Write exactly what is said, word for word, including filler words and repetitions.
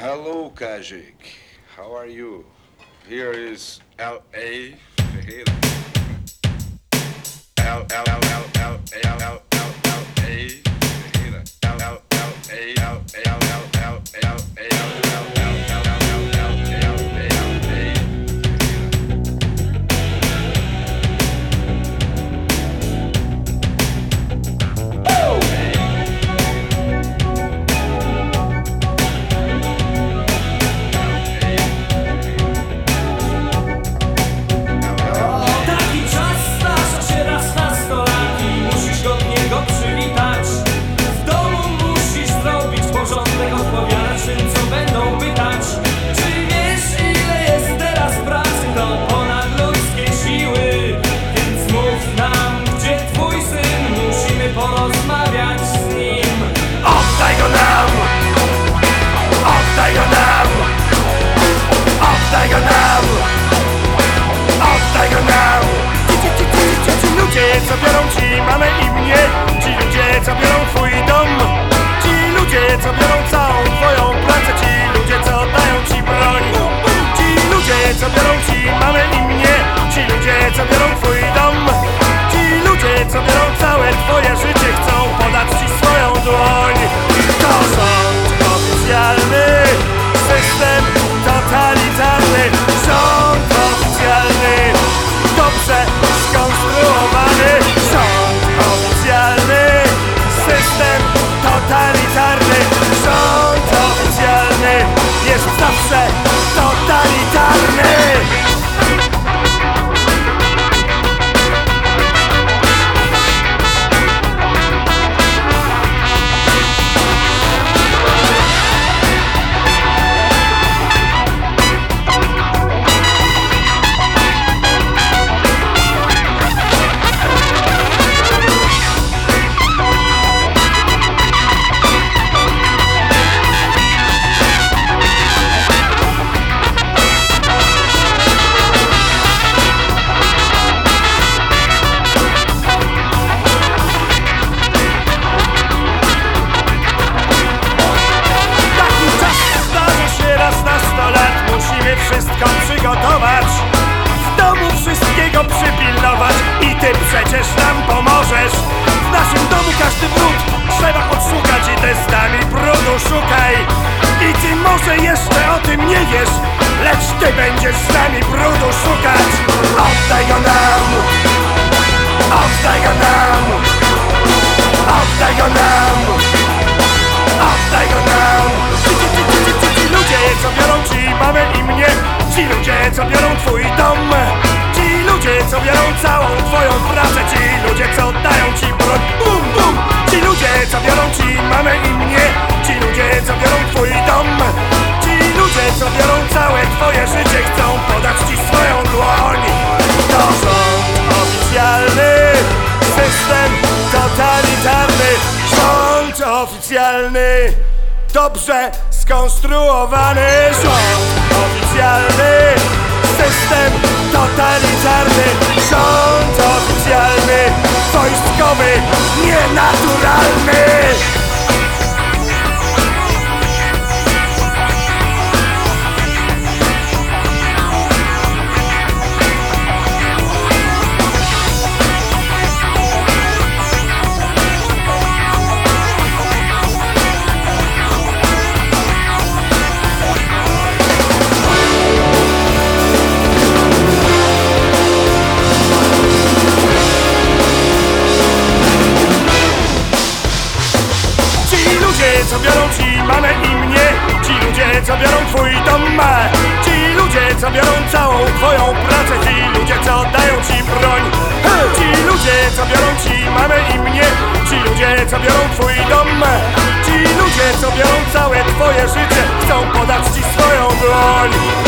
Hello, Kajik. How are you? Here is L A. L L L L L L L L L A. L L L A L L L L L co biorą ci mamę i mnie, ci ludzie, co biorą twój dom, ci ludzie, co biorą całą twoją pracę, ci ludzie, co dają ci broń, ci ludzie, co biorą ci mamę i mnie, ci ludzie, co biorą twój dom, ci ludzie, co biorą całe twoje życie, chcą podać ci swoją dłoń. To rząd oficjalny, system totalitarny, rząd oficjalny, dobrze skonstruowany rząd oficjalny, system totalitarny, rząd oficjalny jest zawsze totalitarny. Wszystko przygotować, w domu wszystkiego przypilnować i ty przecież nam pomożesz. W naszym domu każdy brud trzeba odszukać i testami brudu szukaj. I ty może jeszcze o tym nie wiesz, lecz ty będziesz z nami brudu szukać. Oddaj go nam, oddaj go nam, oddaj go nam, oddaj go nam. Ci ludzie, co biorą ci mamę i mnie, ci ludzie, co biorą twój dom, ci ludzie, co biorą całą twoją pracę, ci ludzie, co dają ci broń, bum, bum. Ci ludzie, co biorą ci mamę i mnie, ci ludzie, co biorą twój dom, ci ludzie, co biorą całe twoje życie, chcą podać ci swoją dłoń. To rząd oficjalny, system totalitarny, rząd oficjalny, dobrze skonstruowany rząd oficjalny, system totalitarny, rząd oficjalny, wojskowy, nienaturalny. Co biorą ci mamę i mnie, ci ludzie, co biorą twój dom, ci ludzie, co biorą całą twoją pracę, ci ludzie, co dają ci broń, ci ludzie, co biorą ci mamę i mnie, ci ludzie, co biorą twój dom, ci ludzie, co biorą całe twoje życie, chcą podać ci swoją dłoń.